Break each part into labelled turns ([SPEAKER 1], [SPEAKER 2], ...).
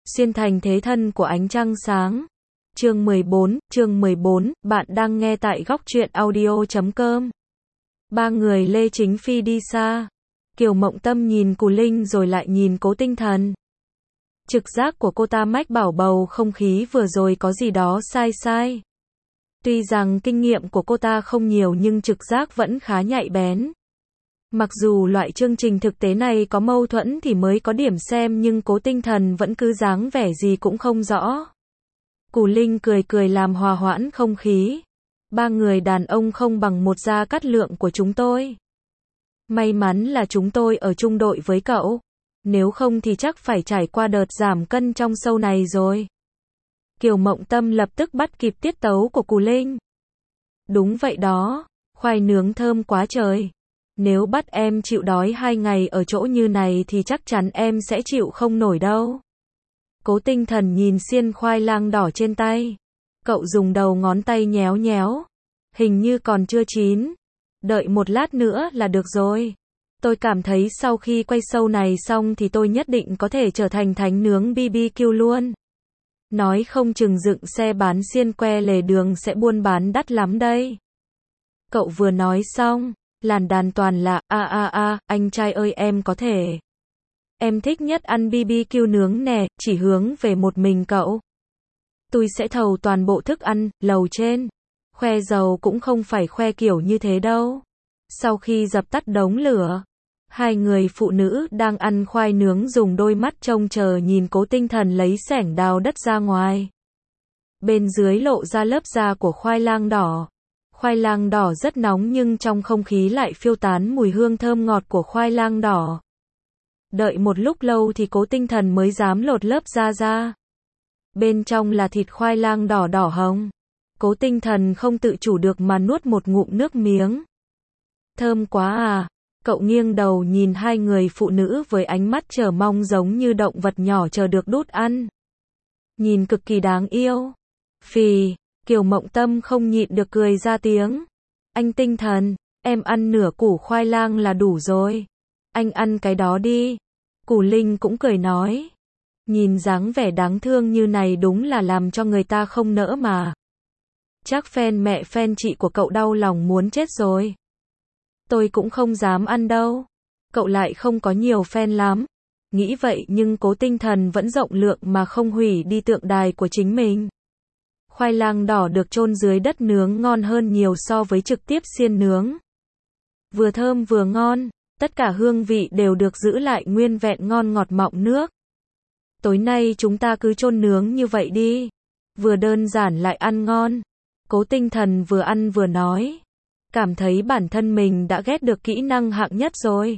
[SPEAKER 1] Xuyên thành thế thân của ánh trăng sáng. Chương 14, bạn đang nghe tại góc truyện audio.com. Ba người Lê Chính Phi đi xa. Kiều Mộng Tâm nhìn Cù Linh rồi lại nhìn Cố Tinh Thần. Trực giác của cô ta mách bảo bầu không khí vừa rồi có gì đó sai sai. Tuy rằng kinh nghiệm của cô ta không nhiều nhưng trực giác vẫn khá nhạy bén. Mặc dù loại chương trình thực tế này có mâu thuẫn thì mới có điểm xem nhưng Cố Tinh Thần vẫn cứ dáng vẻ gì cũng không rõ. Cù Linh cười cười làm hòa hoãn không khí. Ba người đàn ông không bằng một Gia Cát Lượng của chúng tôi. May mắn là chúng tôi ở chung đội với cậu. Nếu không thì chắc phải trải qua đợt giảm cân trong show này rồi. Kiều Mộng Tâm lập tức bắt kịp tiết tấu của Cù Linh. Đúng vậy đó, khoai nướng thơm quá trời. Nếu bắt em chịu đói 2 ngày ở chỗ như này thì chắc chắn em sẽ chịu không nổi đâu. Cố Tinh Thần nhìn xiên khoai lang đỏ trên tay. Cậu dùng đầu ngón tay nhéo nhéo. Hình như còn chưa chín. Đợi một lát nữa là được rồi. Tôi cảm thấy sau khi quay show này xong thì tôi nhất định có thể trở thành thánh nướng BBQ luôn. Nói không chừng dựng xe bán xiên que lề đường sẽ buôn bán đắt lắm đây. Cậu vừa nói xong, làn đàn toàn là anh trai ơi em có thể. Em thích nhất ăn BBQ nướng nè, chỉ hướng về một mình cậu. Tôi sẽ thầu toàn bộ thức ăn, lầu trên. Khoe giàu cũng không phải khoe kiểu như thế đâu. Sau khi dập tắt đống lửa, hai người phụ nữ đang ăn khoai nướng dùng đôi mắt trông chờ nhìn Cố Tinh Thần lấy xẻng đào đất ra ngoài. Bên dưới lộ ra lớp da của khoai lang đỏ. Khoai lang đỏ rất nóng nhưng trong không khí lại phiêu tán mùi hương thơm ngọt của khoai lang đỏ. Đợi một lúc lâu thì Cố Tinh Thần mới dám lột lớp da ra. Bên trong là thịt khoai lang đỏ đỏ hồng. Cố Tinh Thần không tự chủ được mà nuốt một ngụm nước miếng. Thơm quá à. Cậu nghiêng đầu nhìn hai người phụ nữ với ánh mắt chờ mong giống như động vật nhỏ chờ được đút ăn. Nhìn cực kỳ đáng yêu. Phì, Kiều Mộng Tâm không nhịn được cười ra tiếng. Anh Tinh Thần, em ăn nửa củ khoai lang là đủ rồi. Anh ăn cái đó đi. Cù Linh cũng cười nói. Nhìn dáng vẻ đáng thương như này đúng là làm cho người ta không nỡ mà. Chắc fan mẹ fan chị của cậu đau lòng muốn chết rồi. Tôi cũng không dám ăn đâu. Cậu lại không có nhiều fan lắm. Nghĩ vậy nhưng Cố Tinh Thần vẫn rộng lượng mà không hủy đi tượng đài của chính mình. Khoai lang đỏ được chôn dưới đất nướng ngon hơn nhiều so với trực tiếp xiên nướng. Vừa thơm vừa ngon, tất cả hương vị đều được giữ lại nguyên vẹn ngon ngọt mọng nước. Tối nay chúng ta cứ chôn nướng như vậy đi. Vừa đơn giản lại ăn ngon. Cố Tinh Thần vừa ăn vừa nói. Cảm thấy bản thân mình đã ghét được kỹ năng hạng nhất rồi.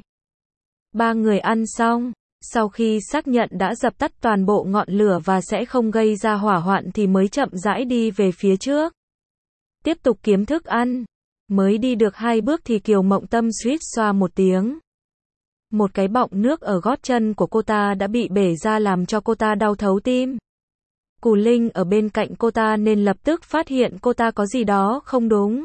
[SPEAKER 1] Ba người ăn xong, sau khi xác nhận đã dập tắt toàn bộ ngọn lửa và sẽ không gây ra hỏa hoạn thì mới chậm rãi đi về phía trước. Tiếp tục kiếm thức ăn. Mới đi được 2 bước thì Kiều Mộng Tâm suýt xoa một tiếng. Một cái bọng nước ở gót chân của cô ta đã bị bể ra làm cho cô ta đau thấu tim. Cù Linh ở bên cạnh cô ta nên lập tức phát hiện cô ta có gì đó không đúng.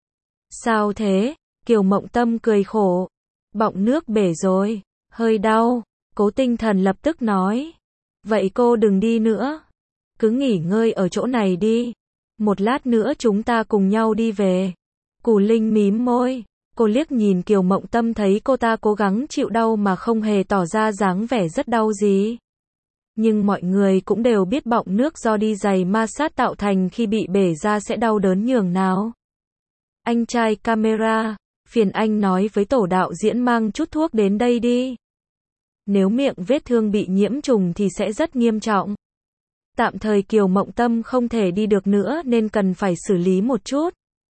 [SPEAKER 1] Sao thế? Kiều Mộng Tâm cười khổ. Bọng nước bể rồi, hơi đau. Cố Tinh Thần lập tức nói. Vậy cô đừng đi nữa. Cứ nghỉ ngơi ở chỗ này đi. Một lát nữa chúng ta cùng nhau đi về. Cù Linh mím môi. Cô liếc nhìn Kiều Mộng Tâm thấy cô ta cố gắng chịu đau mà không hề tỏ ra dáng vẻ rất đau gì. Nhưng mọi người cũng đều biết bọng nước do đi giày ma sát tạo thành khi bị bể ra sẽ đau đớn nhường nào. Anh trai camera, phiền anh nói với tổ đạo diễn mang chút thuốc đến đây đi. Nếu miệng vết thương bị nhiễm trùng thì sẽ rất nghiêm trọng. Tạm thời Kiều Mộng Tâm không thể đi được nữa nên cần phải xử lý một chút.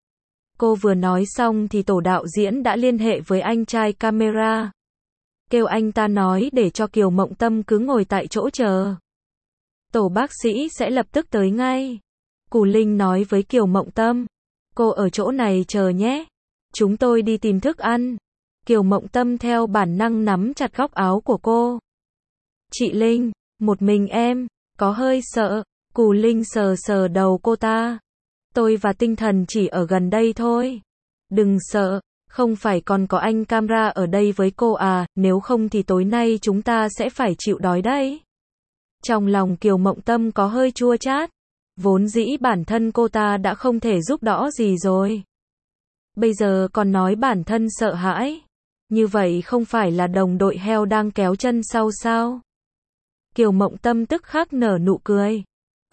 [SPEAKER 1] Cô vừa nói xong thì tổ đạo diễn đã liên hệ với anh trai camera. Kêu anh ta nói để cho Kiều Mộng Tâm cứ ngồi tại chỗ chờ. Tổ bác sĩ sẽ lập tức tới ngay. Cù Linh nói với Kiều Mộng Tâm. Cô ở chỗ này chờ nhé. Chúng tôi đi tìm thức ăn. Kiều Mộng Tâm theo bản năng nắm chặt góc áo của cô. Chị Linh, một mình em, có hơi sợ. Cù Linh sờ sờ đầu cô ta. Tôi và Tinh Thần chỉ ở gần đây thôi. Đừng sợ, không phải còn có anh camera ở đây với cô à, nếu không thì tối nay chúng ta sẽ phải chịu đói đấy. Trong lòng Kiều Mộng Tâm có hơi chua chát. Vốn dĩ bản thân cô ta đã không thể giúp đỡ gì rồi. Bây giờ còn nói bản thân sợ hãi. Như vậy không phải là đồng đội heo đang kéo chân sau sao? Kiều Mộng Tâm tức khắc nở nụ cười.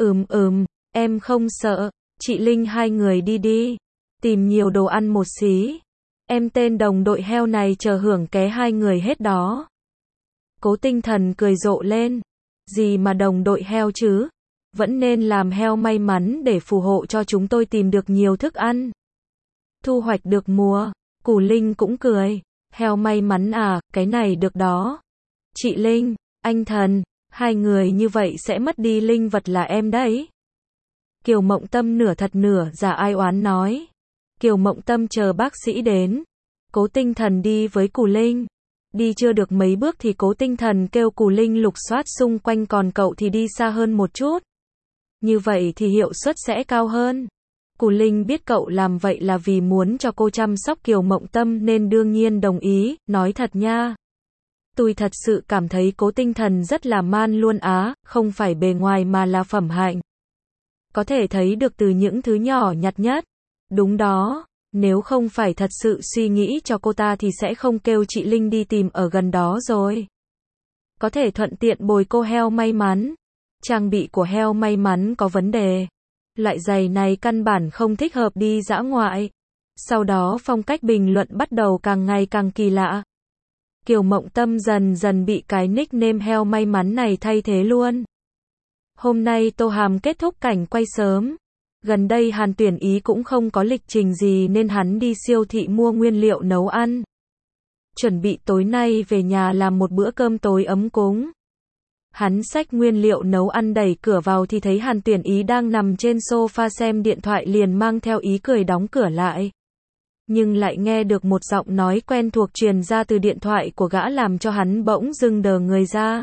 [SPEAKER 1] Em không sợ. Chị Linh hai người đi đi. Tìm nhiều đồ ăn một xí. Em tên đồng đội heo này chờ hưởng ké hai người hết đó. Cố Tinh Thần cười rộ lên. Gì mà đồng đội heo chứ? Vẫn nên làm heo may mắn để phù hộ cho chúng tôi tìm được nhiều thức ăn. Thu hoạch được mùa. Củ Linh cũng cười. Heo may mắn à, cái này được đó. Chị Linh, anh Thần, hai người như vậy sẽ mất đi linh vật là em đấy. Kiều Mộng Tâm nửa thật nửa giả ai oán nói. Kiều Mộng Tâm chờ bác sĩ đến. Cố Tinh Thần đi với Củ Linh. Đi chưa được mấy bước thì Cố Tinh Thần kêu Củ Linh lục soát xung quanh, còn cậu thì đi xa hơn một chút. Như vậy thì hiệu suất sẽ cao hơn. Củ Linh biết cậu làm vậy là vì muốn cho cô chăm sóc Kiều Mộng Tâm nên đương nhiên đồng ý, nói thật nha. Tôi thật sự cảm thấy Cố Tinh Thần rất là man luôn á, không phải bề ngoài mà là phẩm hạnh. Có thể thấy được từ những thứ nhỏ nhặt nhất. Đúng đó, nếu không phải thật sự suy nghĩ cho cô ta thì sẽ không kêu chị Linh đi tìm ở gần đó rồi. Có thể thuận tiện bồi cô heo may mắn. Trang bị của heo may mắn có vấn đề. Loại giày này căn bản không thích hợp đi dã ngoại. Sau đó phong cách bình luận bắt đầu càng ngày càng kỳ lạ. Kiều Mộng Tâm dần dần bị cái nickname heo may mắn này thay thế luôn. Hôm nay Tô Hàm kết thúc cảnh quay sớm. Gần đây Hàn Tuyển Ý cũng không có lịch trình gì nên hắn đi siêu thị mua nguyên liệu nấu ăn. Chuẩn bị tối nay về nhà làm một bữa cơm tối ấm cúng. Hắn xách nguyên liệu nấu ăn đẩy cửa vào thì thấy Hàn Tuyển Ý đang nằm trên sofa xem điện thoại, liền mang theo ý cười đóng cửa lại. Nhưng lại nghe được một giọng nói quen thuộc truyền ra từ điện thoại của gã làm cho hắn bỗng dưng đờ người ra.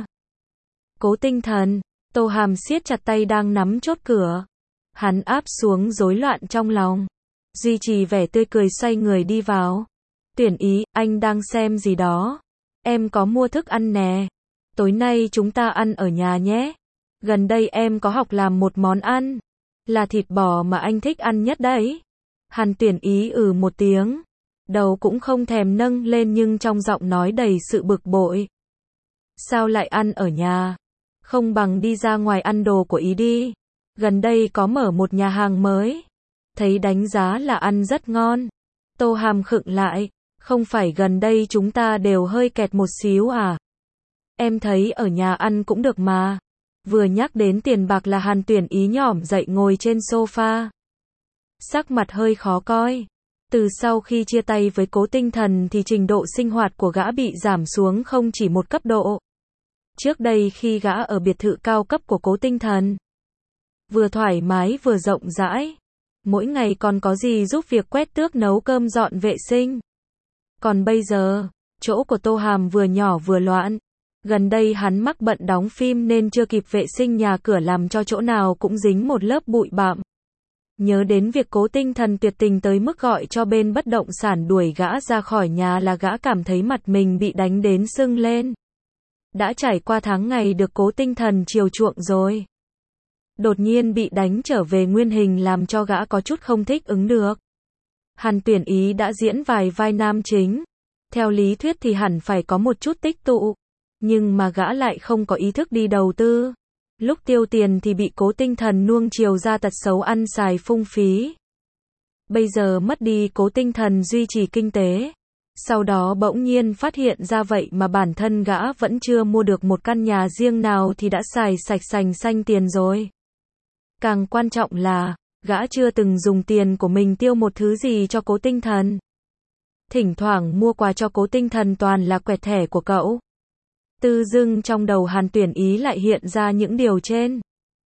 [SPEAKER 1] Cố Tinh Thần. Tô Hàm siết chặt tay đang nắm chốt cửa. Hắn áp xuống rối loạn trong lòng. Duy trì vẻ tươi cười xoay người đi vào. Tuyển Ý, anh đang xem gì đó? Em có mua thức ăn nè. Tối nay chúng ta ăn ở nhà nhé. Gần đây em có học làm một món ăn. Là thịt bò mà anh thích ăn nhất đấy. Hàn Tuyển Ý một tiếng. Đầu cũng không thèm nâng lên nhưng trong giọng nói đầy sự bực bội. Sao lại ăn ở nhà? Không bằng đi ra ngoài ăn đồ của Ý đi. Gần đây có mở một nhà hàng mới. Thấy đánh giá là ăn rất ngon. Tô Hàm khựng lại. Không phải gần đây chúng ta đều hơi kẹt một xíu à? Em thấy ở nhà ăn cũng được mà. Vừa nhắc đến tiền bạc là Hàn Tuyển Ý nhỏm dậy ngồi trên sofa. Sắc mặt hơi khó coi. Từ sau khi chia tay với Cố Tinh Thần thì trình độ sinh hoạt của gã bị giảm xuống không chỉ một cấp độ. Trước đây khi gã ở biệt thự cao cấp của Cố Tinh Thần, vừa thoải mái vừa rộng rãi. Mỗi ngày còn có gì giúp việc quét tước nấu cơm dọn vệ sinh. Còn bây giờ, chỗ của Tô Hàm vừa nhỏ vừa loạn. Gần đây hắn mắc bận đóng phim nên chưa kịp vệ sinh nhà cửa làm cho chỗ nào cũng dính một lớp bụi bặm. Nhớ đến việc Cố Tinh Thần tuyệt tình tới mức gọi cho bên bất động sản đuổi gã ra khỏi nhà là gã cảm thấy mặt mình bị đánh đến sưng lên. Đã trải qua tháng ngày được Cố Tinh Thần chiều chuộng rồi. Đột nhiên bị đánh trở về nguyên hình làm cho gã có chút không thích ứng được. Hàn Tuyển Ý đã diễn vài vai nam chính. Theo lý thuyết thì hẳn phải có một chút tích tụ. Nhưng mà gã lại không có ý thức đi đầu tư. Lúc tiêu tiền thì bị Cố Tinh Thần nuông chiều ra tật xấu ăn xài phung phí. Bây giờ mất đi Cố Tinh Thần duy trì kinh tế. Sau đó bỗng nhiên phát hiện ra vậy mà bản thân gã vẫn chưa mua được một căn nhà riêng nào thì đã xài sạch sành xanh tiền rồi. Càng quan trọng là, gã chưa từng dùng tiền của mình tiêu một thứ gì cho Cố Tinh Thần. Thỉnh thoảng mua quà cho Cố Tinh Thần toàn là quẹt thẻ của cậu. Tự dưng trong đầu Hàn Tuyển Ý lại hiện ra những điều trên.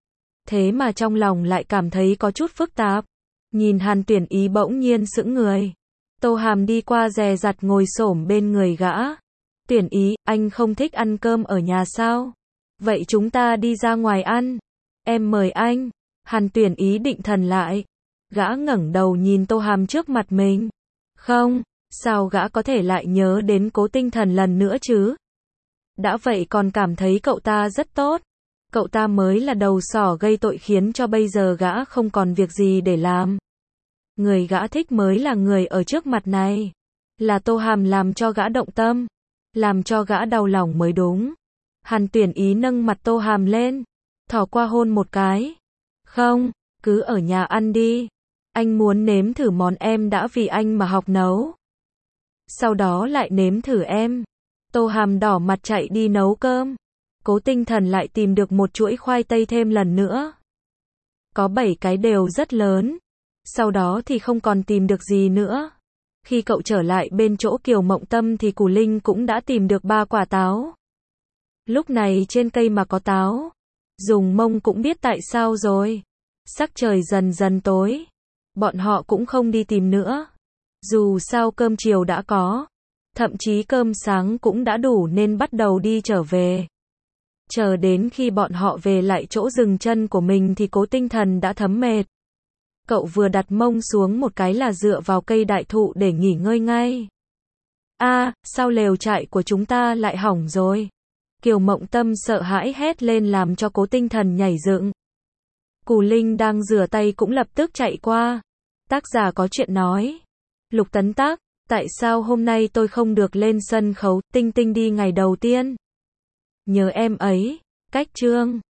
[SPEAKER 1] Thế mà trong lòng lại cảm thấy có chút phức tạp. Nhìn Hàn Tuyển Ý bỗng nhiên sững người. Tô Hàm đi qua dè dặt ngồi xổm bên người gã. Tuyển Ý, anh không thích ăn cơm ở nhà sao? Vậy chúng ta đi ra ngoài ăn. Em mời anh. Hàn Tuyển Ý định thần lại. Gã ngẩng đầu nhìn Tô Hàm trước mặt mình. Không, sao gã có thể lại nhớ đến Cố Tinh Thần lần nữa chứ? Đã vậy còn cảm thấy cậu ta rất tốt. Cậu ta mới là đầu sỏ gây tội khiến cho bây giờ gã không còn việc gì để làm. Người gã thích mới là người ở trước mặt này. Là Tô Hàm làm cho gã động tâm. Làm cho gã đau lòng mới đúng. Hàn Tuyển ý nâng mặt Tô Hàm lên. Thỏ qua hôn một cái. Không, cứ ở nhà ăn đi. Anh muốn nếm thử món em đã vì anh mà học nấu. Sau đó lại nếm thử em. Tô Hàm đỏ mặt chạy đi nấu cơm. Cố Tinh Thần lại tìm được một chuỗi khoai tây thêm lần nữa. Có 7 cái đều rất lớn. Sau đó thì không còn tìm được gì nữa. Khi cậu trở lại bên chỗ Kiều Mộng Tâm thì Cù Linh cũng đã tìm được 3 quả táo. Lúc này trên cây mà có táo. Dùng mông cũng biết tại sao rồi. Sắc trời dần dần tối. Bọn họ cũng không đi tìm nữa. Dù sao cơm chiều đã có. Thậm chí cơm sáng cũng đã đủ nên bắt đầu đi trở về. Chờ đến khi bọn họ về lại chỗ dừng chân của mình thì Cố Tinh Thần đã thấm mệt. Cậu vừa đặt mông xuống một cái là dựa vào cây đại thụ để nghỉ ngơi ngay. Sao lều trại của chúng ta lại hỏng rồi? Kiều Mộng Tâm sợ hãi hét lên làm cho Cố Tinh Thần nhảy dựng. Cù Linh đang rửa tay cũng lập tức chạy qua. Tác giả có chuyện nói. Lục Tấn Tác, tại sao hôm nay tôi không được lên sân khấu, Tinh Tinh đi ngày đầu tiên? Nhớ em ấy. Cách chương